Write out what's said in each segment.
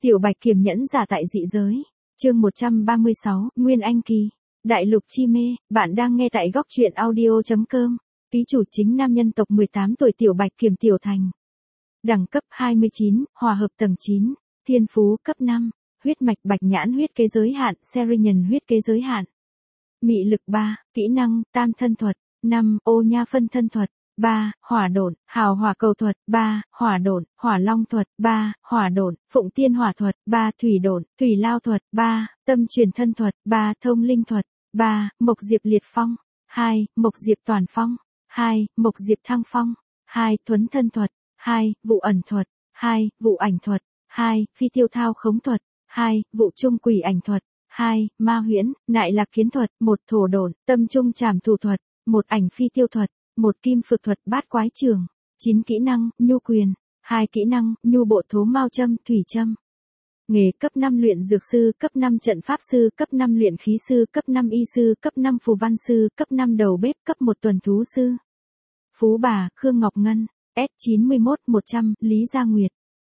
Tiểu Bạch Kiềm nhẫn giả tại dị giới. Chương 136, Nguyên Anh Kỳ. Đại lục chi mê, bạn đang nghe tại góc truyện audio.com. Ký chủ chính nam nhân tộc 18 tuổi Tiểu Bạch Kiềm Tiểu Thành. Đẳng cấp 29, hòa hợp tầng 9, thiên phú cấp 5, huyết mạch bạch nhãn huyết kế giới hạn, Serian huyết kế giới hạn. Mị lực 3, kỹ năng, tam thân thuật, 5, ô nha phân thân thuật, 3, hỏa độn, hào hỏa cầu thuật, 3, hỏa độn, hỏa long thuật, 3, hỏa độn, phụng tiên hỏa thuật, 3, thủy độn, thủy lao thuật, 3, tâm truyền thân thuật, 3, thông linh thuật, 3, mộc diệp liệt phong, 2, mộc diệp toàn phong, 2, mộc diệp thăng phong, 2, thuấn thân thuật, 2, vụ ẩn thuật, 2, vụ ảnh thuật, 2, phi tiêu thao khống thuật, 2, vụ trung quỷ ảnh thuật, 2, ma huyễn, nại lạc kiến thuật, 1, thổ độn, tâm trung trảm thủ thuật, 1, ảnh phi tiêu thuật, 1, kim phược thuật bát quái trường, 9 kỹ năng, nhu quyền, 2 kỹ năng, nhu bộ thố mao châm, thủy châm. Nghề cấp 5 luyện dược sư, cấp 5 trận pháp sư, cấp 5 luyện khí sư, cấp 5 y sư, cấp 5 phù văn sư, cấp 5 đầu bếp, cấp 1 tuần thú sư. Phú bà, Khương Ngọc Ngân, S91, 100, Lý Gia Nguyệt.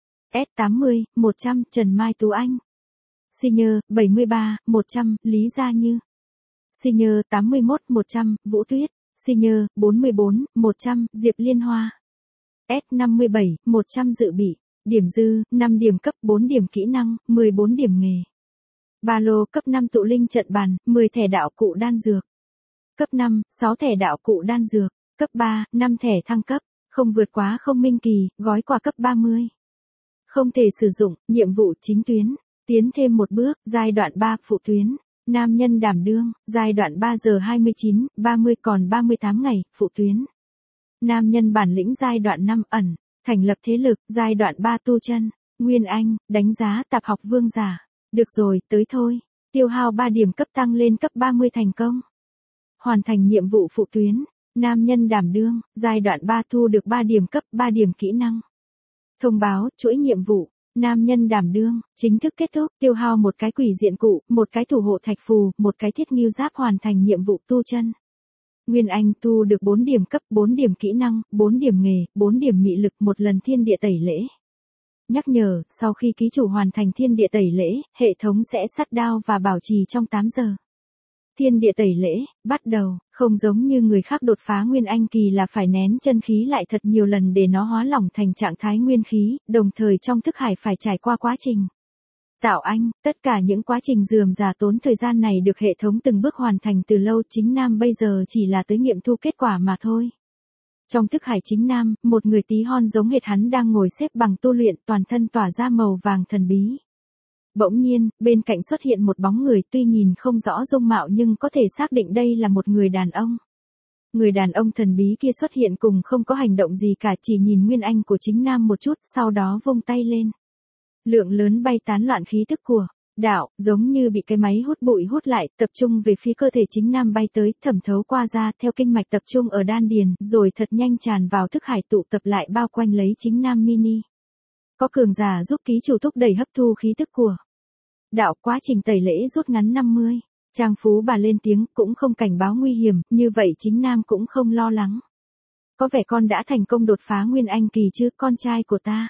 S80, 100, Trần Mai Tú Anh. Senior, 73, 100, Lý Gia Như. Senior, 81, 100, Vũ Tuyết. Senior, 44, 100, Diệp Liên Hoa. S57, 100 dự bị. Điểm dư, 5 điểm cấp 4 điểm kỹ năng, 14 điểm nghề. Ba lô cấp 5 tụ linh trận bàn, 10 thẻ đạo cụ đan dược. Cấp 5, 6 thẻ đạo cụ đan dược. Cấp 3, 5 thẻ thăng cấp, không vượt quá không minh kỳ, gói quà cấp 30. Không thể sử dụng, nhiệm vụ chính tuyến. Tiến thêm một bước, giai đoạn 3 phụ tuyến. Nam nhân đảm đương, giai đoạn 3 giờ 29, 30 còn 38 ngày, phụ tuyến. Nam nhân bản lĩnh giai đoạn 5 ẩn, thành lập thế lực, giai đoạn 3 tu chân, Nguyên Anh, đánh giá tạp học vương giả. Được rồi, tới thôi. Tiêu hao 3 điểm cấp tăng lên cấp 30 thành công. Hoàn thành nhiệm vụ phụ tuyến. Nam nhân đảm đương, giai đoạn 3 thu được 3 điểm cấp, 3 điểm kỹ năng. Thông báo, chuỗi nhiệm vụ. Nam nhân đảm đương, chính thức kết thúc, tiêu hao một cái quỷ diện cụ, một cái thủ hộ thạch phù, một cái thiết ngưu giáp hoàn thành nhiệm vụ tu chân. Nguyên Anh thu được 4 điểm cấp, 4 điểm kỹ năng, 4 điểm nghề, 4 điểm mị lực, một lần thiên địa tẩy lễ. Nhắc nhở, sau khi ký chủ hoàn thành thiên địa tẩy lễ, hệ thống sẽ shut down và bảo trì trong 8 giờ. Thiên địa tẩy lễ, bắt đầu, không giống như người khác đột phá Nguyên Anh kỳ là phải nén chân khí lại thật nhiều lần để nó hóa lỏng thành trạng thái nguyên khí, đồng thời trong thức hải phải trải qua quá trình tạo anh, tất cả những quá trình rườm rà tốn thời gian này được hệ thống từng bước hoàn thành từ lâu, chính nam bây giờ chỉ là tới nghiệm thu kết quả mà thôi. Trong thức hải chính nam, một người tí hon giống hệt hắn đang ngồi xếp bằng tu luyện, toàn thân tỏa ra màu vàng thần bí. Bỗng nhiên, bên cạnh xuất hiện một bóng người, tuy nhìn không rõ dung mạo nhưng có thể xác định đây là một người đàn ông. Người đàn ông thần bí kia xuất hiện cùng không có hành động gì cả, chỉ nhìn Nguyên Anh của chính nam một chút, sau đó vung tay lên. Lượng lớn bay tán loạn khí tức của đạo, giống như bị cái máy hút bụi hút lại, tập trung về phía cơ thể chính nam bay tới, thẩm thấu qua da, theo kinh mạch tập trung ở đan điền, rồi thật nhanh tràn vào thức hải tụ tập lại bao quanh lấy chính nam mini. Có cường giả giúp ký chủ thúc đẩy hấp thu khí tức của đạo, quá trình tẩy lễ rút ngắn 50. Trang Phú bà lên tiếng, cũng không cảnh báo nguy hiểm, như vậy chính nam cũng không lo lắng. Có vẻ con đã thành công đột phá Nguyên Anh kỳ chứ, con trai của ta.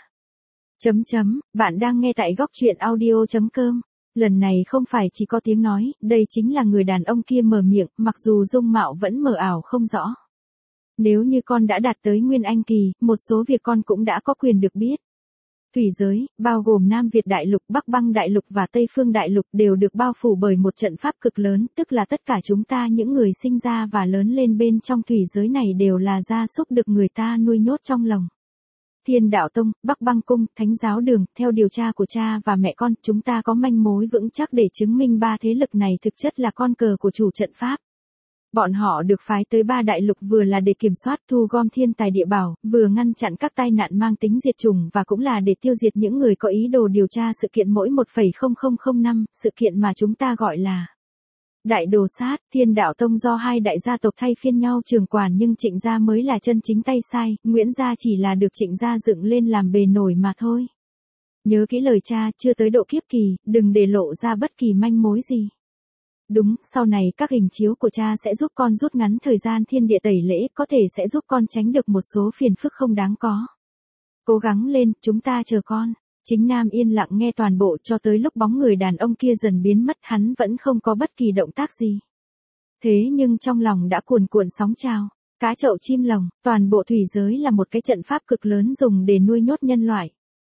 Bạn đang nghe tại góc truyện audio.com. Lần này không phải chỉ có tiếng nói, đây chính là người đàn ông kia mở miệng, mặc dù dung mạo vẫn mờ ảo không rõ. Nếu như con đã đạt tới Nguyên Anh kỳ, một số việc con cũng đã có quyền được biết. Thủy giới, bao gồm Nam Việt Đại Lục, Bắc Băng Đại Lục và Tây Phương Đại Lục đều được bao phủ bởi một trận pháp cực lớn, tức là tất cả chúng ta những người sinh ra và lớn lên bên trong thủy giới này đều là gia súc được người ta nuôi nhốt trong lồng. Thiên Đạo Tông, Bắc Băng Cung, Thánh Giáo Đường, theo điều tra của cha và mẹ con, chúng ta có manh mối vững chắc để chứng minh 3 thế lực này thực chất là con cờ của chủ trận pháp. Bọn họ được phái tới 3 đại lục vừa là để kiểm soát thu gom thiên tài địa bảo, vừa ngăn chặn các tai nạn mang tính diệt chủng và cũng là để tiêu diệt những người có ý đồ điều tra sự kiện mỗi 1,0005, sự kiện mà chúng ta gọi là Đại Đồ Sát. Thiên Đạo Tông do 2 đại gia tộc thay phiên nhau trưởng quản, nhưng Trịnh gia mới là chân chính tay sai, Nguyễn gia chỉ là được Trịnh gia dựng lên làm bề nổi mà thôi. Nhớ kỹ lời cha, chưa tới độ kiếp kỳ, đừng để lộ ra bất kỳ manh mối gì. Đúng, sau này các hình chiếu của cha sẽ giúp con rút ngắn thời gian thiên địa tẩy lễ, có thể sẽ giúp con tránh được một số phiền phức không đáng có. Cố gắng lên, chúng ta chờ con. Chính Nam yên lặng nghe toàn bộ cho tới lúc bóng người đàn ông kia dần biến mất, hắn vẫn không có bất kỳ động tác gì. Thế nhưng trong lòng đã cuồn cuộn sóng trào, cá chậu chim lồng, toàn bộ thủy giới là một cái trận pháp cực lớn dùng để nuôi nhốt nhân loại.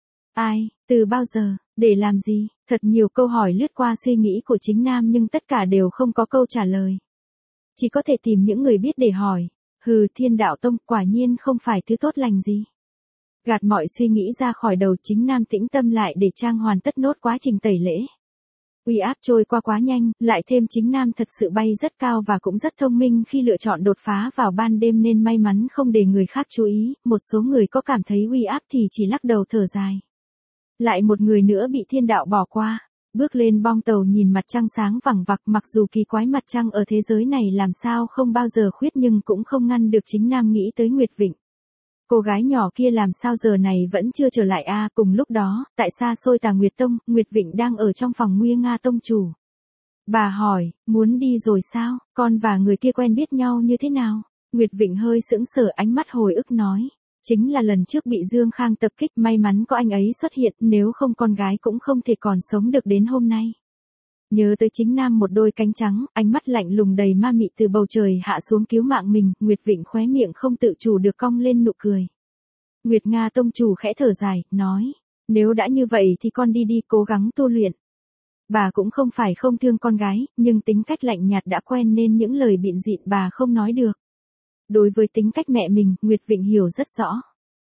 Ai, từ bao giờ, để làm gì, thật nhiều câu hỏi lướt qua suy nghĩ của Chính Nam nhưng tất cả đều không có câu trả lời. Chỉ có thể tìm những người biết để hỏi. Thiên đạo tông quả nhiên không phải thứ tốt lành gì. Gạt mọi suy nghĩ ra khỏi đầu, Chính Nam tĩnh tâm lại để trang hoàn tất nốt quá trình tẩy lễ. Uy áp trôi qua quá nhanh, lại thêm Chính Nam thật sự bay rất cao và cũng rất thông minh khi lựa chọn đột phá vào ban đêm nên may mắn không để người khác chú ý, một số người có cảm thấy uy áp thì chỉ lắc đầu thở dài. Lại một người nữa bị thiên đạo bỏ qua. Bước lên bong tàu nhìn mặt trăng sáng vằng vặc, mặc dù kỳ quái mặt trăng ở thế giới này làm sao không bao giờ khuyết nhưng cũng không ngăn được Chính Nam nghĩ tới Nguyệt Vịnh. Cô gái nhỏ kia làm sao giờ này vẫn chưa trở lại a? Cùng lúc đó, tại xa xôi Tà Nguyệt Tông, Nguyệt Vịnh đang ở trong phòng Nguy Nga Tông chủ. Bà hỏi, muốn đi rồi sao, con và người kia quen biết nhau như thế nào? Nguyệt Vịnh hơi sững sờ, ánh mắt hồi ức nói. Chính là lần trước bị Dương Khang tập kích, may mắn có anh ấy xuất hiện, nếu không con gái cũng không thể còn sống được đến hôm nay. Nhớ tới Chính Nam một đôi cánh trắng, ánh mắt lạnh lùng đầy ma mị từ bầu trời hạ xuống cứu mạng mình, Nguyệt Vịnh khóe miệng không tự chủ được cong lên nụ cười. Nguyệt Nga tông chủ khẽ thở dài, nói, nếu đã như vậy thì con đi đi, cố gắng tu luyện. Bà cũng không phải không thương con gái, nhưng tính cách lạnh nhạt đã quen nên những lời bịn dịn bà không nói được. Đối với tính cách mẹ mình, Nguyệt Vịnh hiểu rất rõ.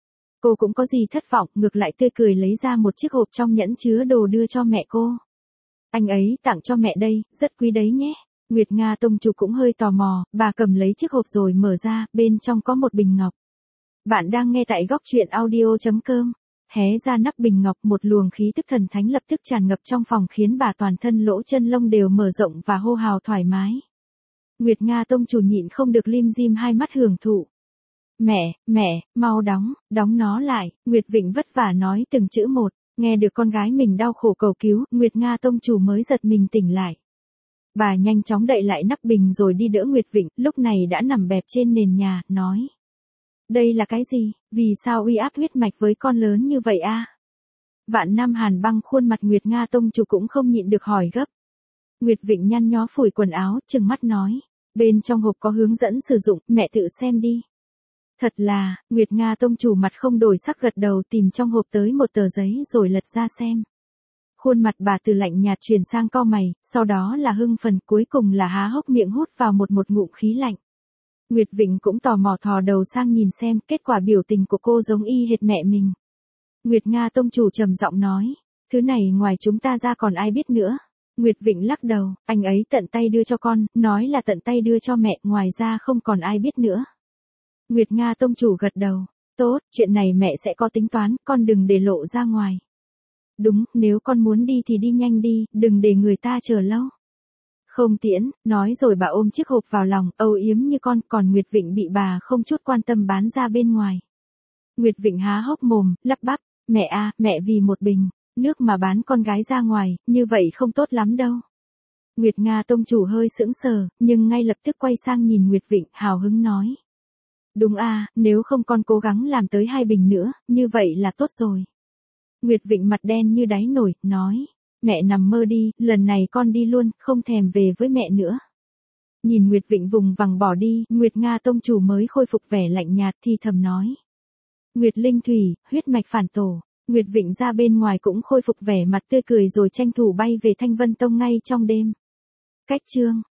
Cô cũng có gì thất vọng, ngược lại tươi cười lấy ra một chiếc hộp trong nhẫn chứa đồ đưa cho mẹ cô. Anh ấy tặng cho mẹ đây, rất quý đấy nhé. Nguyệt Nga tông chủ cũng hơi tò mò, bà cầm lấy chiếc hộp rồi mở ra, bên trong có một bình ngọc. Bạn đang nghe tại góc truyện audio.com. Hé ra nắp bình ngọc, một luồng khí tức thần thánh lập tức tràn ngập trong phòng khiến bà toàn thân lỗ chân lông đều mở rộng và hô hào thoải mái. Nguyệt Nga tông chủ nhịn không được lim dim hai mắt hưởng thụ. Mẹ, mau đóng nó lại, Nguyệt Vịnh vất vả nói từng chữ một, nghe được con gái mình đau khổ cầu cứu, Nguyệt Nga tông chủ mới giật mình tỉnh lại. Bà nhanh chóng đậy lại nắp bình rồi đi đỡ Nguyệt Vịnh, lúc này đã nằm bẹp trên nền nhà, nói. Đây là cái gì, vì sao uy áp huyết mạch với con lớn như vậy a? Vạn Nam Hàn Băng khuôn mặt Nguyệt Nga tông chủ cũng không nhịn được hỏi gấp. Nguyệt Vịnh nhăn nhó phủi quần áo, trừng mắt nói. Bên trong hộp có hướng dẫn sử dụng, mẹ tự xem đi. Thật là, Nguyệt Nga tông chủ mặt không đổi sắc gật đầu, tìm trong hộp tới một tờ giấy rồi lật ra xem. Khuôn mặt bà từ lạnh nhạt chuyển sang cau mày, sau đó là hưng phấn, cuối cùng là há hốc miệng hút vào một ngụm khí lạnh. Nguyệt Vịnh cũng tò mò thò đầu sang nhìn xem, kết quả biểu tình của cô giống y hệt mẹ mình. Nguyệt Nga tông chủ trầm giọng nói, thứ này ngoài chúng ta ra còn ai biết nữa. Nguyệt Vịnh lắc đầu, anh ấy tận tay đưa cho con, nói là tận tay đưa cho mẹ, ngoài ra không còn ai biết nữa. Nguyệt Nga tông chủ gật đầu, tốt, chuyện này mẹ sẽ có tính toán, con đừng để lộ ra ngoài. Đúng, nếu con muốn đi thì đi nhanh đi, đừng để người ta chờ lâu. Không tiễn, nói rồi bà ôm chiếc hộp vào lòng, âu yếm như con, còn Nguyệt Vịnh bị bà không chút quan tâm bán ra bên ngoài. Nguyệt Vịnh há hốc mồm, lắp bắp, mẹ vì một bình nước mà bán con gái ra ngoài, như vậy không tốt lắm đâu. Nguyệt Nga tông chủ hơi sững sờ, nhưng ngay lập tức quay sang nhìn Nguyệt Vịnh, hào hứng nói. Đúng nếu không con cố gắng làm tới 2 bình nữa, như vậy là tốt rồi. Nguyệt Vịnh mặt đen như đáy nổi, nói. Mẹ nằm mơ đi, lần này con đi luôn, không thèm về với mẹ nữa. Nhìn Nguyệt Vịnh vùng vằng bỏ đi, Nguyệt Nga tông chủ mới khôi phục vẻ lạnh nhạt thì thầm nói. Nguyệt Linh Thủy, huyết mạch phản tổ. Nguyệt Vịnh ra bên ngoài cũng khôi phục vẻ mặt tươi cười rồi tranh thủ bay về Thanh Vân Tông ngay trong đêm. Cách chương